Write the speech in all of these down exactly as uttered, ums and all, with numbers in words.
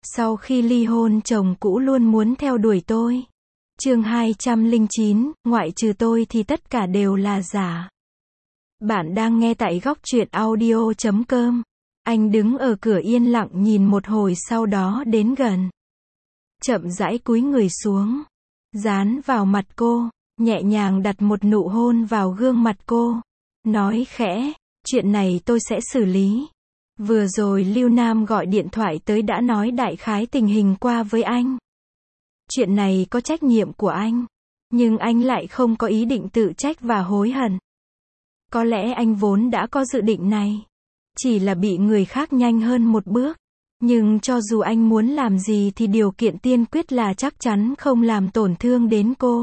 Sau khi ly hôn chồng cũ luôn muốn theo đuổi tôi. Chương hai trăm lẻ chín, ngoại trừ tôi thì tất cả đều là giả. Bạn đang nghe tại góc truyện audio chấm com. Anh đứng ở cửa yên lặng nhìn một hồi sau đó đến gần. Chậm rãi cúi người xuống. Dán vào mặt cô, nhẹ nhàng đặt một nụ hôn vào gương mặt cô. Nói khẽ, chuyện này tôi sẽ xử lý. Vừa rồi Lưu Nam gọi điện thoại tới đã nói đại khái tình hình qua với anh. Chuyện này có trách nhiệm của anh. Nhưng anh lại không có ý định tự trách và hối hận. Có lẽ anh vốn đã có dự định này. Chỉ là bị người khác nhanh hơn một bước. Nhưng cho dù anh muốn làm gì thì điều kiện tiên quyết là chắc chắn không làm tổn thương đến cô.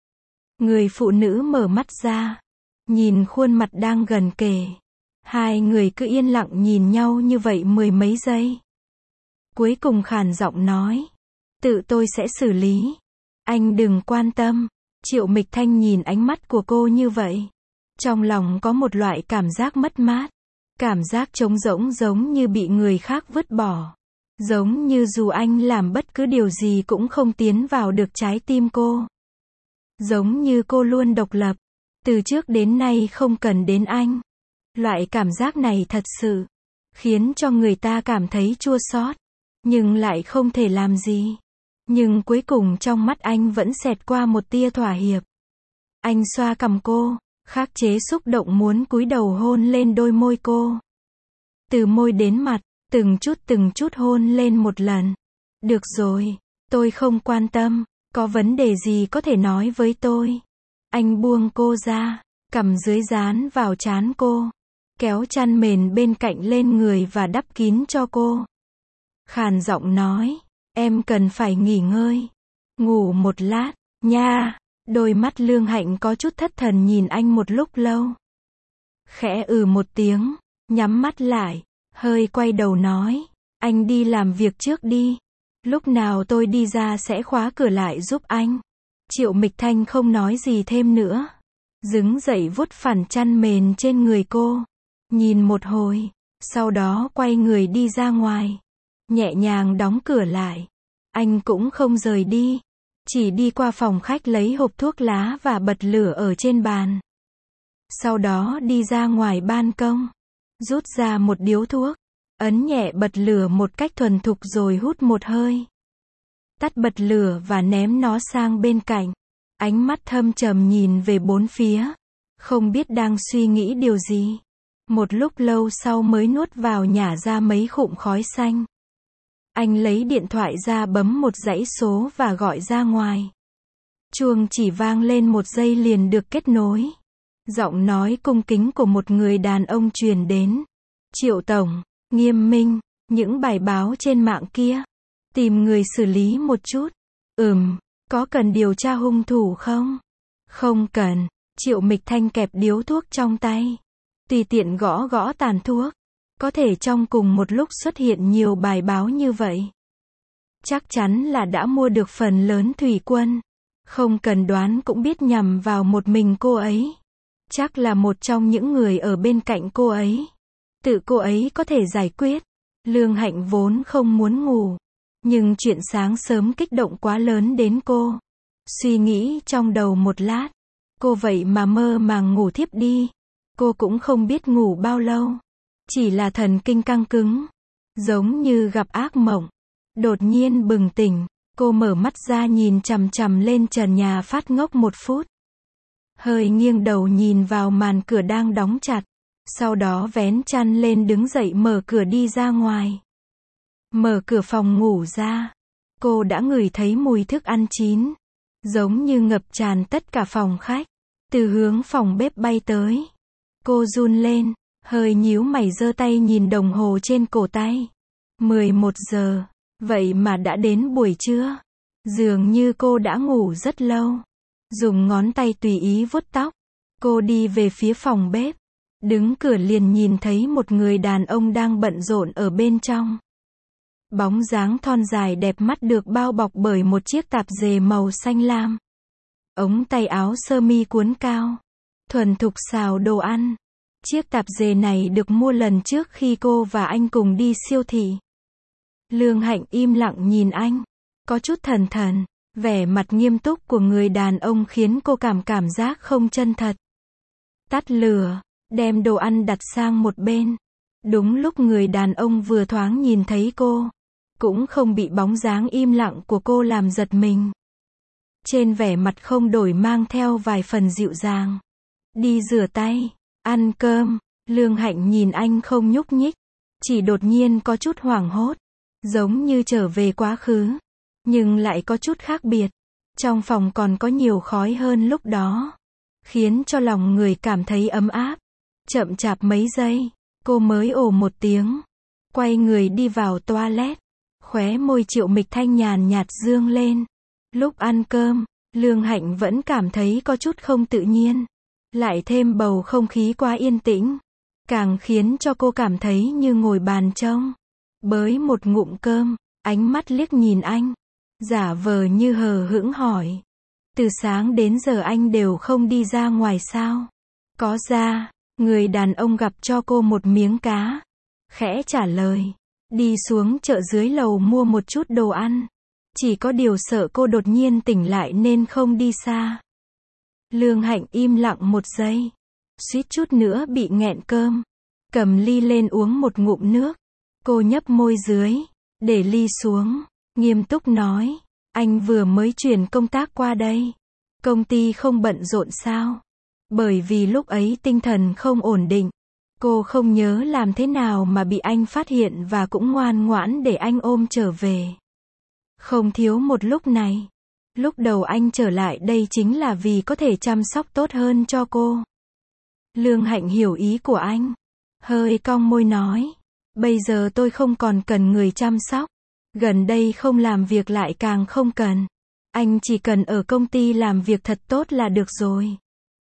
Người phụ nữ mở mắt ra. Nhìn khuôn mặt đang gần kề. Hai người cứ yên lặng nhìn nhau như vậy mười mấy giây. Cuối cùng khàn giọng nói. Tự tôi sẽ xử lý. Anh đừng quan tâm. Triệu Mịch Thanh nhìn ánh mắt của cô như vậy. Trong lòng có một loại cảm giác mất mát. Cảm giác trống rỗng giống như bị người khác vứt bỏ. Giống như dù anh làm bất cứ điều gì cũng không tiến vào được trái tim cô. Giống như cô luôn độc lập. Từ trước đến nay không cần đến anh. Loại cảm giác này thật sự khiến cho người ta cảm thấy chua xót, nhưng lại không thể làm gì. Nhưng cuối cùng trong mắt anh vẫn xẹt qua một tia thỏa hiệp. Anh xoa cằm cô, khắc chế xúc động muốn cúi đầu hôn lên đôi môi cô. Từ môi đến mặt, từng chút từng chút hôn lên một lần. Được rồi, tôi không quan tâm, có vấn đề gì có thể nói với tôi. Anh buông cô ra, cằm dưới dán vào trán cô. Kéo chăn mền bên cạnh lên người và đắp kín cho cô. Khàn giọng nói, em cần phải nghỉ ngơi. Ngủ một lát, nha. Đôi mắt Lương Hạnh có chút thất thần nhìn anh một lúc lâu. Khẽ ừ một tiếng, nhắm mắt lại, hơi quay đầu nói, anh đi làm việc trước đi. Lúc nào tôi đi ra sẽ khóa cửa lại giúp anh. Triệu Mịch Thanh không nói gì thêm nữa. Đứng dậy vuốt phẳng chăn mền trên người cô. Nhìn một hồi, sau đó quay người đi ra ngoài. Nhẹ nhàng đóng cửa lại. Anh cũng không rời đi. Chỉ đi qua phòng khách lấy hộp thuốc lá và bật lửa ở trên bàn. Sau đó đi ra ngoài ban công. Rút ra một điếu thuốc. Ấn nhẹ bật lửa một cách thuần thục rồi hút một hơi. Tắt bật lửa và ném nó sang bên cạnh. Ánh mắt thâm trầm nhìn về bốn phía. Không biết đang suy nghĩ điều gì. Một lúc lâu sau mới nuốt vào nhả ra mấy khụm khói xanh. Anh lấy điện thoại ra bấm một dãy số và gọi ra ngoài. Chuông chỉ vang lên một giây liền được kết nối. Giọng nói cung kính của một người đàn ông truyền đến. Triệu Tổng, nghiêm minh, những bài báo trên mạng kia. Tìm người xử lý một chút. Ừm, có cần điều tra hung thủ không? Không cần. Triệu Mịch Thanh kẹp điếu thuốc trong tay. Tùy tiện gõ gõ tàn thuốc. Có thể trong cùng một lúc xuất hiện nhiều bài báo như vậy. Chắc chắn là đã mua được phần lớn thủy quân. Không cần đoán cũng biết nhằm vào một mình cô ấy. Chắc là một trong những người ở bên cạnh cô ấy. Tự cô ấy có thể giải quyết. Lương Hạnh vốn không muốn ngủ. Nhưng chuyện sáng sớm kích động quá lớn đến cô. Suy nghĩ trong đầu một lát. Cô vậy mà mơ màng ngủ thiếp đi. Cô cũng không biết ngủ bao lâu. Chỉ là thần kinh căng cứng. Giống như gặp ác mộng. Đột nhiên bừng tỉnh. Cô mở mắt ra nhìn chằm chằm lên trần nhà phát ngốc một phút. Hơi nghiêng đầu nhìn vào màn cửa đang đóng chặt. Sau đó vén chăn lên đứng dậy mở cửa đi ra ngoài. Mở cửa phòng ngủ ra. Cô đã ngửi thấy mùi thức ăn chín. Giống như ngập tràn tất cả phòng khách. Từ hướng phòng bếp bay tới. Cô run lên. Hơi nhíu mày giơ tay nhìn đồng hồ trên cổ tay. mười một giờ. Vậy mà đã đến buổi trưa. Dường như cô đã ngủ rất lâu. Dùng ngón tay tùy ý vuốt tóc. Cô đi về phía phòng bếp. Đứng cửa liền nhìn thấy một người đàn ông đang bận rộn ở bên trong. Bóng dáng thon dài đẹp mắt được bao bọc bởi một chiếc tạp dề màu xanh lam. Ống tay áo sơ mi cuốn cao. Thuần thục xào đồ ăn. Chiếc tạp dề này được mua lần trước khi cô và anh cùng đi siêu thị. Lương Hạnh im lặng nhìn anh. Có chút thần thần. Vẻ mặt nghiêm túc của người đàn ông khiến cô cảm cảm giác không chân thật. Tắt lửa. Đem đồ ăn đặt sang một bên. Đúng lúc người đàn ông vừa thoáng nhìn thấy cô. Cũng không bị bóng dáng im lặng của cô làm giật mình. Trên vẻ mặt không đổi mang theo vài phần dịu dàng. Đi rửa tay. Ăn cơm. Lương Hạnh nhìn anh không nhúc nhích. Chỉ đột nhiên có chút hoảng hốt. Giống như trở về quá khứ. Nhưng lại có chút khác biệt. Trong phòng còn có nhiều khói hơn lúc đó. Khiến cho lòng người cảm thấy ấm áp. Chậm chạp mấy giây. Cô mới ồ một tiếng. Quay người đi vào toilet. Khóe môi Triệu Mịch Thanh nhàn nhạt dương lên. Lúc ăn cơm, Lương Hạnh vẫn cảm thấy có chút không tự nhiên. Lại thêm bầu không khí quá yên tĩnh. Càng khiến cho cô cảm thấy như ngồi bàn trông. Bới một ngụm cơm, ánh mắt liếc nhìn anh. Giả vờ như hờ hững hỏi. Từ sáng đến giờ anh đều không đi ra ngoài sao? Có ra, người đàn ông gặp cho cô một miếng cá. Khẽ trả lời. Đi xuống chợ dưới lầu mua một chút đồ ăn. Chỉ có điều sợ cô đột nhiên tỉnh lại nên không đi xa. Lương Hạnh im lặng một giây. Suýt chút nữa bị nghẹn cơm. Cầm ly lên uống một ngụm nước. Cô nhấp môi dưới. Để ly xuống. Nghiêm túc nói. Anh vừa mới chuyển công tác qua đây. Công ty không bận rộn sao? Bởi vì lúc ấy tinh thần không ổn định. Cô không nhớ làm thế nào mà bị anh phát hiện và cũng ngoan ngoãn để anh ôm trở về. Không thiếu một lúc này. Lúc đầu anh trở lại đây chính là vì có thể chăm sóc tốt hơn cho cô. Lương Hạnh hiểu ý của anh. Hơi cong môi nói. Bây giờ tôi không còn cần người chăm sóc. Gần đây không làm việc lại càng không cần. Anh chỉ cần ở công ty làm việc thật tốt là được rồi.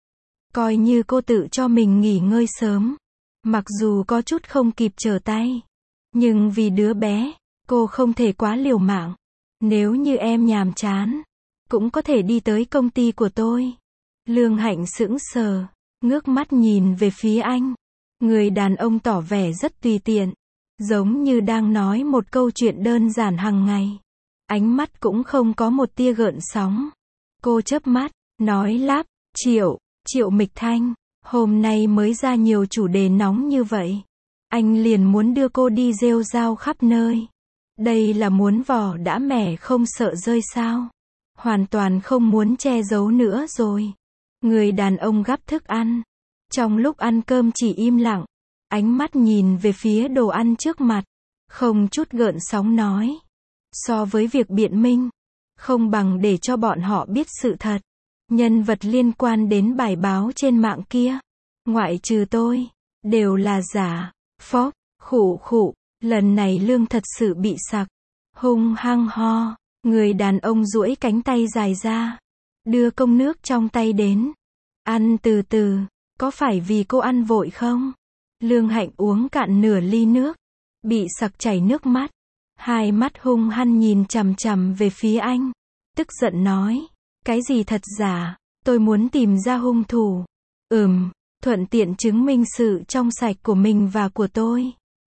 Coi như cô tự cho mình nghỉ ngơi sớm. Mặc dù có chút không kịp trở tay. Nhưng vì đứa bé, cô không thể quá liều mạng. Nếu như em nhàm chán, cũng có thể đi tới công ty của tôi. Lương Hạnh sững sờ, ngước mắt nhìn về phía anh. Người đàn ông tỏ vẻ rất tùy tiện. Giống như đang nói một câu chuyện đơn giản hàng ngày. Ánh mắt cũng không có một tia gợn sóng. Cô chớp mắt, nói lắp, Triệu, Triệu Mịch Thanh, hôm nay mới ra nhiều chủ đề nóng như vậy. Anh liền muốn đưa cô đi rêu rao khắp nơi. Đây là muốn vỏ đã mẻ không sợ rơi sao? Hoàn toàn không muốn che giấu nữa rồi. Người đàn ông gắp thức ăn. Trong lúc ăn cơm chỉ im lặng. Ánh mắt nhìn về phía đồ ăn trước mặt. Không chút gợn sóng nói. So với việc biện minh. Không bằng để cho bọn họ biết sự thật. Nhân vật liên quan đến bài báo trên mạng kia. Ngoại trừ tôi. Đều là giả. Phốc, khụ khụ. Lần này Lương thật sự bị sặc. Hung hăng ho. Người đàn ông duỗi cánh tay dài ra. Đưa cốc nước trong tay đến. Ăn từ từ. Có phải vì cô ăn vội không? Lương Hạnh uống cạn nửa ly nước. Bị sặc chảy nước mắt. Hai mắt hung hăng nhìn chằm chằm về phía anh. Tức giận nói. Cái gì thật giả? Tôi muốn tìm ra hung thủ. Ừm, thuận tiện chứng minh sự trong sạch của mình và của tôi.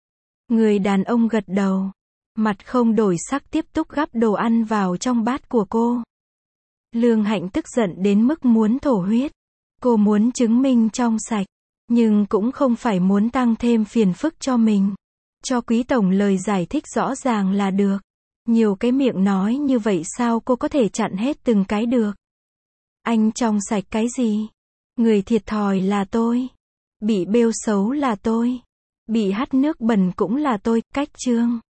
Người đàn ông gật đầu. Mặt không đổi sắc tiếp tục gắp đồ ăn vào trong bát của cô. Lương Hạnh tức giận đến mức muốn thổ huyết. Cô muốn chứng minh trong sạch. Nhưng cũng không phải muốn tăng thêm phiền phức cho mình. Cho quý tổng lời giải thích rõ ràng là được. Nhiều cái miệng nói như vậy sao cô có thể chặn hết từng cái được. Anh trong sạch cái gì? Người thiệt thòi là tôi. Bị bêu xấu là tôi. Bị hắt nước bẩn cũng là tôi. Cách chương.